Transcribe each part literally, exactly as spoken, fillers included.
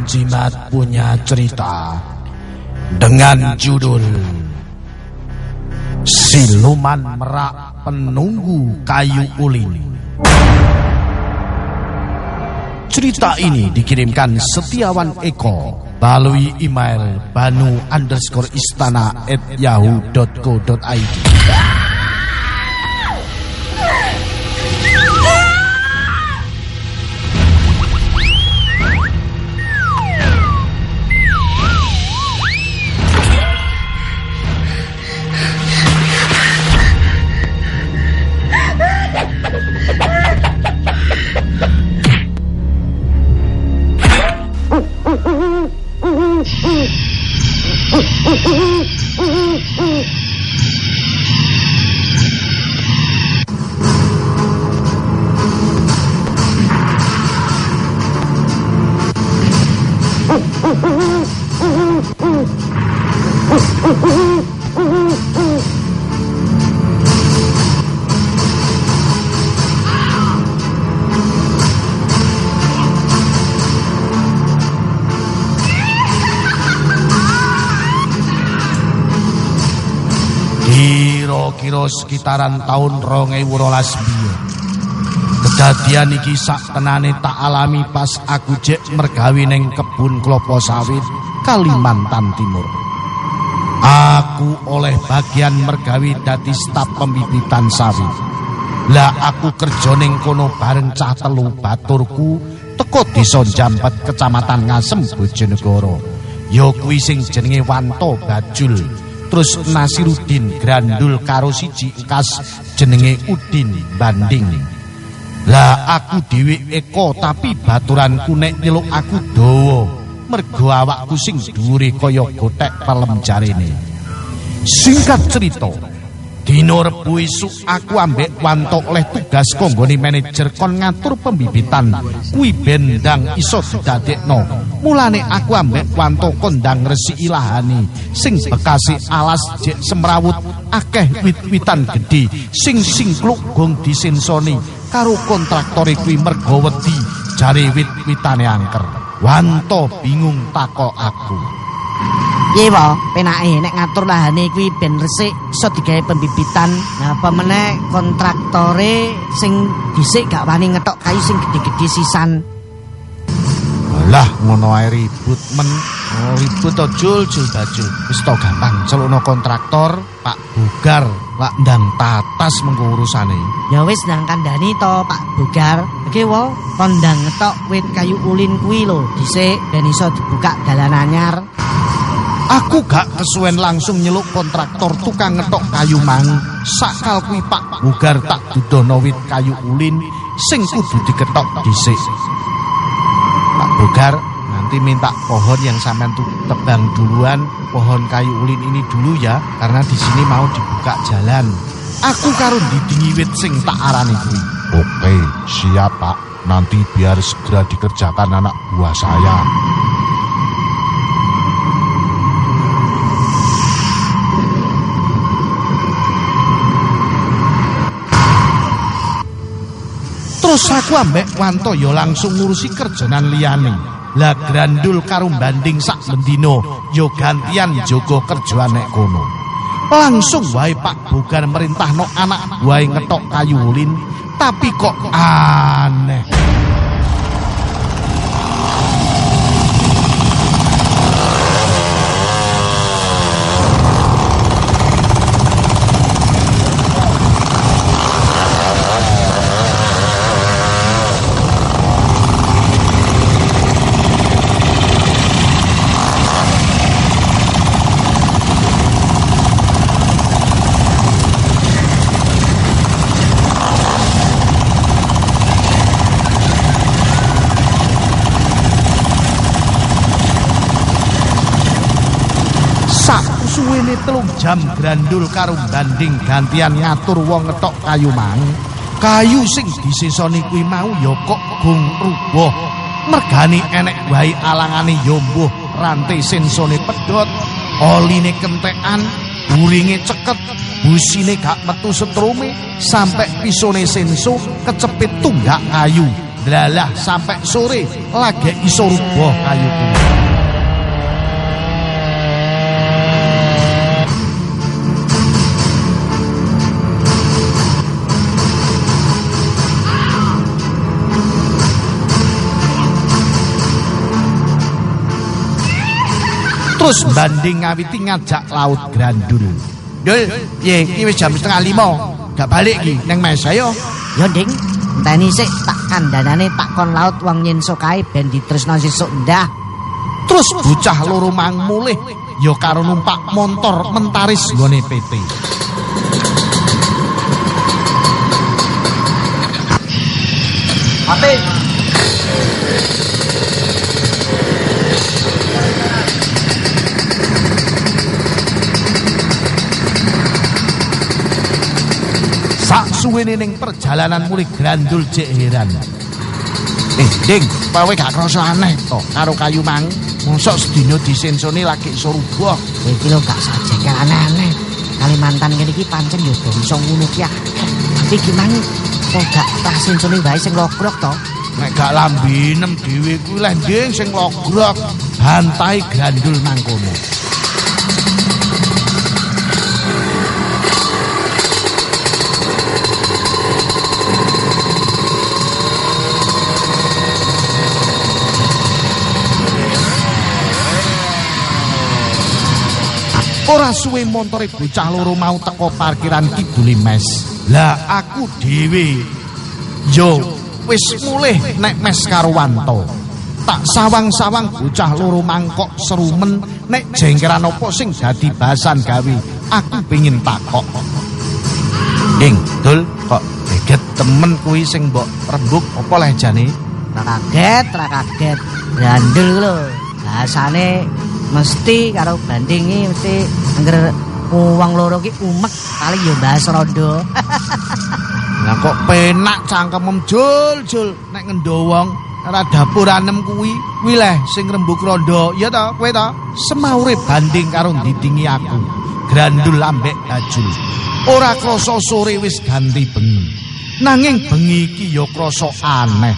Jimat punya cerita dengan judul Siluman Merak Penunggu Kayu Ulin. Cerita ini dikirimkan Setiawan Eko melalui email banu underscore istana at yahoo dot co dot id. Kira-kira sekitaran tahun rong ewu rolas biyen. Kedadian iki sak tenane tak alami pas aku jek mergawe ning kebun klapa sawit Kalimantan Timur. Aku oleh bagian mergawe dadi staf pembibitan sawit. Lah aku kerja ning kono bareng cah telu baturku teko desa Jampet Kecamatan Ngasem Bojonegoro. Ya kuwi sing jenenge Wanto Bajul. Terus Nasirudin grandul karo siji kas jenenge Udin Banding. Lah aku dhewe Eko tapi baturanku nek nyeluk aku dawa. Mergo awakku sing dhuwure kaya gotek pelem jarene. Singkat cerita, dina Rebo esuk aku ambek Wanto oleh tugas konggone manajer kon ngatur pembibitan kuwi bendang iso didadekno. Mulane aku ambek Wanto kondang ngresiki lahane sing bekasi alas jek semrawut akeh wit-witan gedhe sing singkluk gong disensoni karo kontraktore kuwi mergo wedi jare wit-witane angker. Wanto bingung takok aku. Piye wae penake nek ngatur lahane kuwi ben resik iso digawe pembibitan. Nah apa meneh kontraktore sing dhisik gak wani ngetok kayu sing gedhe-gedhe sisan. Lah ngono ae ribut men. Oh, ribut to jul jul bajul. Wis to gampang celukno kontraktor Pak Bogar lak ndang tatas mengko urusane. Ya wis ndang kandhani to Pak Bogar. Iki wae kondang ngetok wit kayu ulin kuwi lho dhisik ben iso dibuka dalan anyar. Aku gak kesuwen langsung nyeluk kontraktor tukang ngetok kayu mang. Sakal kuwi Pak Bogar tak dudono wit kayu ulin sing kudu diketok dhisik. Pak Bogar, nanti minta pohon yang sampean tebang duluan, pohon kayu ulin ini dulu ya, karena di sini mau dibuka jalan. Aku karo didingi wit sing tak arani kuwi. Oke, siap Pak. Nanti biar segera dikerjakan anak buah saya. Terus aku ambek Wanto ya langsung ngurusi kerjanan liyane. Lah grandul karo banding sak bendino ya gantian jaga kerjaan nek kono. Langsung wae Pak Bogar merintahno anak wae ngetok kayu ulin, tapi kok aneh. Suwene telung jam grandul karo banding gantian ngatur wong ngetok kayu mang. Kayu sing disesoni kuwi mau ya kok gong rubuh. Mergani enek wae alangane ya mbuh rantai sensone pedhot, oline kentekan, uringe ceket, busine gak metu setrume, sampai pisone senso kecepit tunggak kayu. Dlalah sampai sore lagi iso rubuh kayu kuwi. Terus banding ngawiti ngajak laut Grandul. Dul, piye iki wis jam setengah lima. Gak balik iki nang mes ayo. Ya, Ding. Enteni sik tak kandhanane takon laut wong nyenso kae ben ditresno sesuk ndah. Terus bocah loro mang mulih ya karo numpak montor mentaris nggone P T. Mati. Sak suwene ning perjalanan mulih Grandul jek heran. Eh, Ding, kowe gak krasa aneh to karo kayu mang? Mosok sedina disensone lagi iso rubuh. Iki lho gak sajeke aneh-aneh. Kalimantan kene iki pancen yo ben iso ngono ki. Tapi gimana kok gak tas sensone wae sing logrok to? Nek gak lambinem dhewe kuwi leh Ding sing logrok. Bantai Grandul nang kono. Ora suwe montore bocah loro mau teko parkiran kidule mes. Lah aku dhewe yo wis mulih nek mes karo Wanto. Tak sawang-sawang bocah loro mangkok serumen nek jengkeran apa sing dadi bahasan gawe. Aku pengin takok. Ding, Dul, kok geget temen kuwi sing mbok rembug apa leh jane? Ra kaget, ra kaget. Grandul lho. Bahasane mesti karo bandingi mesti angger wong loro ki umek kali ya bahas rondo. Lah kok penak cangkemem jul-jul nek ngendowong ora dapuranem kuwi kuwi leh sing rembug rondo ya ta kowe ta semaure banding karo ndidingi aku. Grandul ambek Bajul ora krasa sore wis ganti bengi nanging bengi iki ya krasa aneh.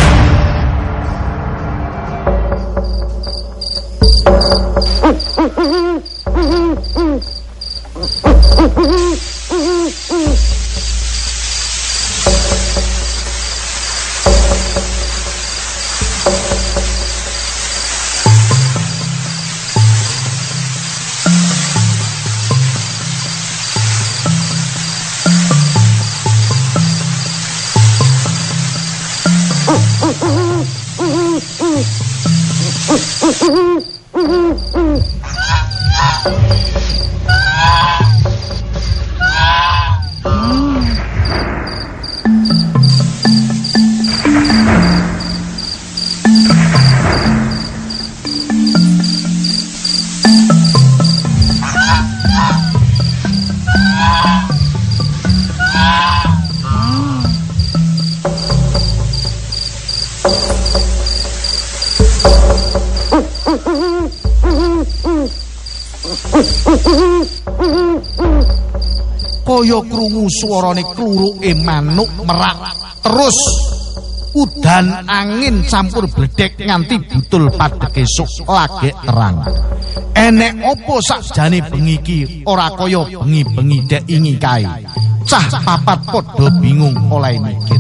Kaya krungu swarane kluruke manuk merak terus udan angin campur bledek nganti butul padhek esuk lagek terang. Enek apa sakjane bengi iki ora kaya bengi-bengi dek ingi kae. Cah papat padha bingung oleh mikir.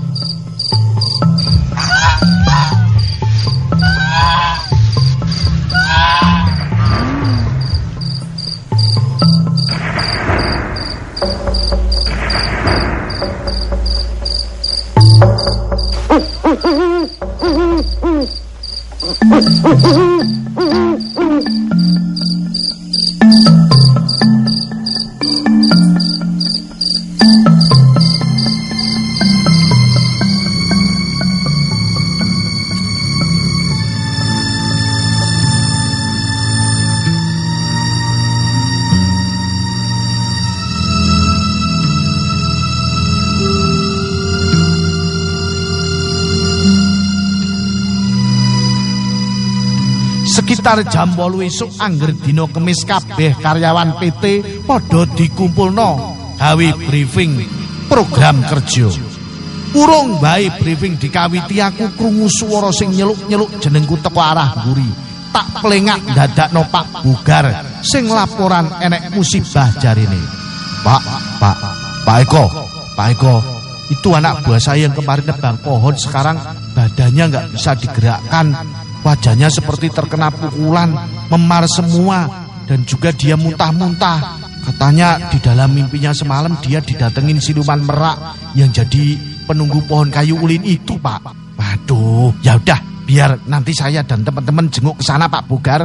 Sekitar jam wolu esuk angger dina Kemis kabeh karyawan P T padha dikumpulno gawe briefing program kerja. Urung bae briefing dikawiti aku krungu swara sing nyeluk-nyeluk jenengku teko arah mburi. Tak plengak ndadakno Pak Bugar sing laporan enek musibah jarine. Pak, Pak, Pak Eko, Pak Eko, itu anak buah saya yang kemarin nebang pohon sekarang badannya nggak bisa digerakkan, wajahnya seperti terkena pukulan, memar semua, dan juga dia muntah-muntah. Katanya di dalam mimpinya semalam dia didatengin siluman merak yang jadi penunggu pohon kayu ulin itu, Pak. Waduh, ya udah, biar nanti saya dan teman-teman jenguk ke sana, Pak Bugar.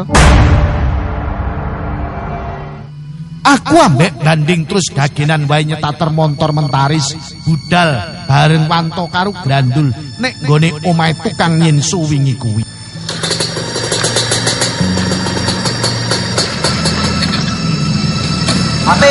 Aku ambek banding terus gagenan wae nyetater montor mentaris budal bareng Wanto karo Grandul nek nggone omahe tukang nyinsu wingi kuwi. Ate.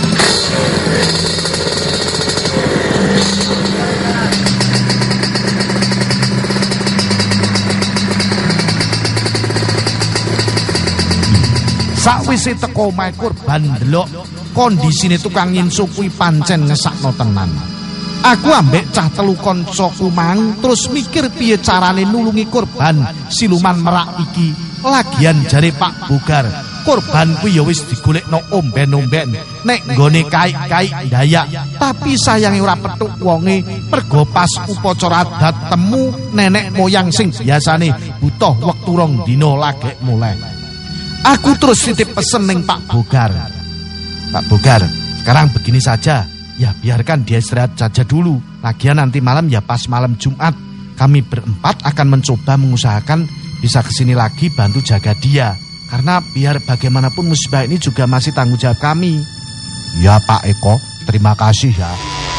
Sakwise teko omahe korban ndelok kondisine tukang nyinsu kuwi pancen ngesakno tenan. Aku ambek cah telu kancaku mang terus mikir piye carane nulungi korban siluman merak iki. Lagian jare Pak Bugar, korban kuwi ya wis digolekno omben-omben nek nggone kaik-kaik Dayak, tapi sayange ora petuk wonge mergo pas upacara adat temu nenek moyang sing biasane butuh wektu rong dina lagek mulai. Aku terus titip pesen ning Pak Bugar. Pak Bugar, sekarang begini saja. Ya biarkan dia istirahat saja dulu. Lagian nanti malam ya pas malam Jumat. Kami berempat akan mencoba mengusahakan bisa kesini lagi bantu jaga dia. Karena biar bagaimanapun musibah ini juga masih tanggung jawab kami. Ya Pak Eko, terima kasih ya.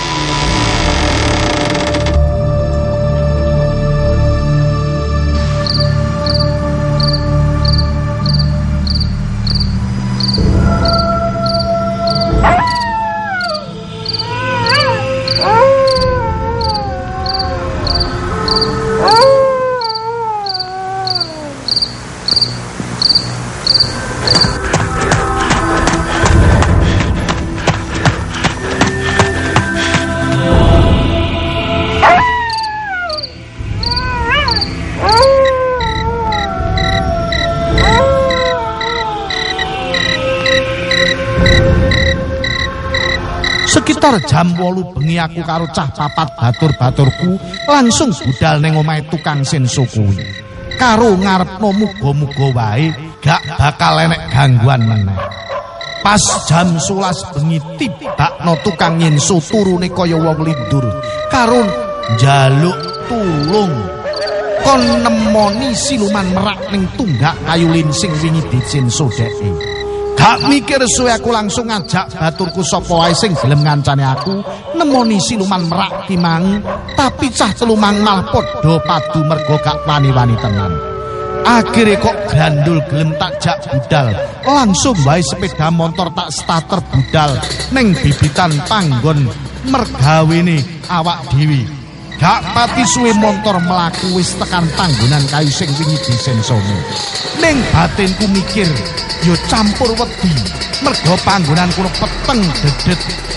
Sekitar jam wolu bengi aku karo cah papat batur-baturku langsung budal neng omahe tukang senso kuwi. Karo ngarepno muga-muga wae gak bakal enek gangguan meneh. Pas jam sewelas bengi tibakno tukang nyenso turune kaya wong lindur karo njaluk tulung kon nemoni siluman merak ning tunggak kayu lin sing wingi disenso dheke. Gak mikir suwe aku langsung ngajak baturku sapa wae sing gelem ngancani aku nemoni siluman merak ki mang, tapi cah telu mang malah padha padu mergo gak wani-wani tenan. Akhire kok Grandul gelem tak jak budal, langsung wae sepeda motor tak starter budal ning bibitan panggon mergawene awak dhewe. Gak pati suwe motor mlaku wis tekan panggonan kayu sing wingi disensoni. Ning batinku mikir, yo campur wedi mergo panggonan kuno peteng dedet.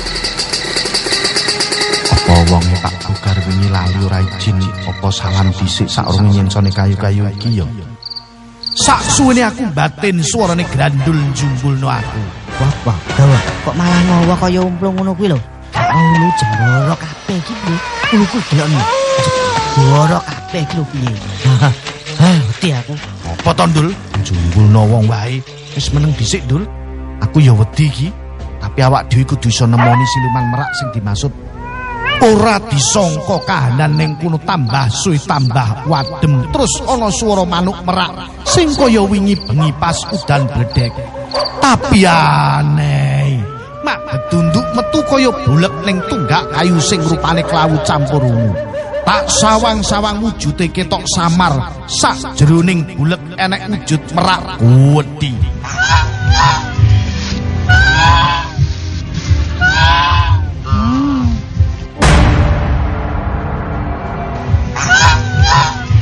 Apa wonge Pak Bugar wingi lali ora izin apa salam dhisik saurunge nyensone kayu-kayu iki yo. Sak suwene aku batin suarane Grandul njumbulno aku. Wah, wah, dawa, kok malah ngowo kaya umplung ngono kuwi lho. Ulu jemboro kabeh iki lho. Uluku delokno. Jemboro kabeh iki lho piye. Hah, wedi aku. Apa to, Ndul? Njumbulno wong wae. Wis meneng dhisik, Dul. Aku ya wedi iki, tapi awak dhewe kudu iso nemoni siluman merak sing dimaksud. Ora disangka kahanan ning kono tambah suwe tambah wadem, terus ana swara manuk merak sing kaya wingi bengi pas udan bledek. Tapi aneh, mak betunduk metu kaya bulek ning tunggak kayu sing rupane klawu campur ungu. Tak sawang-sawang wujude ketok samar, sak jeroning bulek enek wujud merak wedi.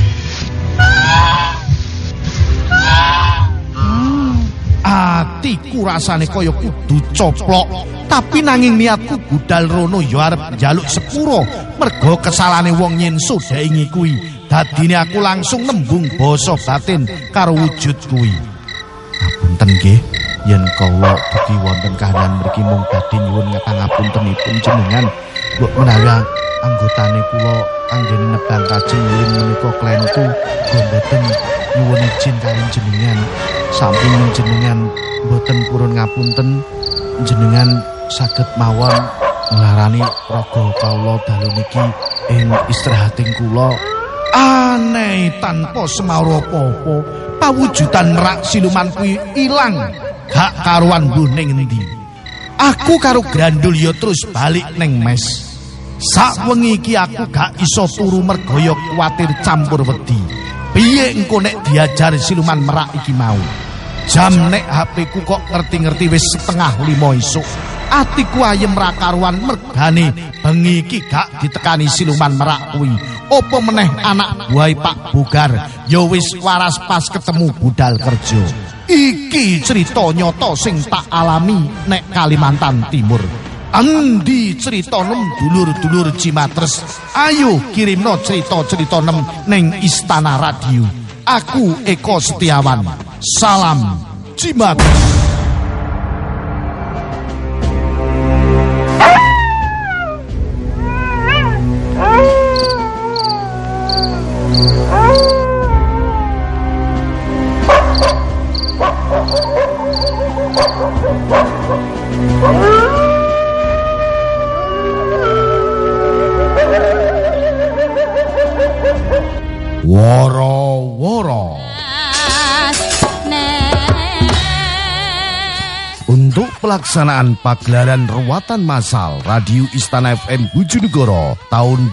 Atiku iku rasane kaya kudu coplok. Tapi nanging niatku budal rono ya arep njaluk sepuro merga kesalane wong yen sodaingi kuwi. Dadine aku langsung nembung basa batin karo wujud kuwi. Ngapunten nggih, yen kula dugi wonten kahanan mriki mung badhe nyuwun ngapuntenipun jenengan. Mbok menawi anggotane kula anggene nebang kajeng ulin menika klenku mboten nyuwun izin kaliyan jenengan. Sampun jenengan mboten purun ngapunten, jenengan saged mawon nglarani raga kawula dalu niki ing istirahating kula. Aneh tanpa semaur apa-apa, pawujudan merak siluman kuwi ilang gak karuan mbuh ning endi. Aku karo Grandul ya terus balik ning mes. Sak wengi iki aku gak iso turu merga ya kuwatir campur wedi. Piye engko nek diajar siluman merak iki mau? Jam nek H P ku kok ngerti-ngerti wis setengah lima esuk. Atiku ayem ra karuan mergane bengi iki gak ditekani siluman merak kuwi. Apa meneh anak buah Pak Bogar ya wis waras pas ketemu budal kerja. Iki cerita nyata sing tak alami nek Kalimantan Timur. Endi cerita nem dulur-dulur Cimatres? Ayo kirimno cerita-cerita nem ning Istana Radio. Aku Eko Setiawan. Salam Cimatres. Woro-woro. Untuk pelaksanaan pagelaran ruatan massal Radio Istana F M Bojonegoro tahun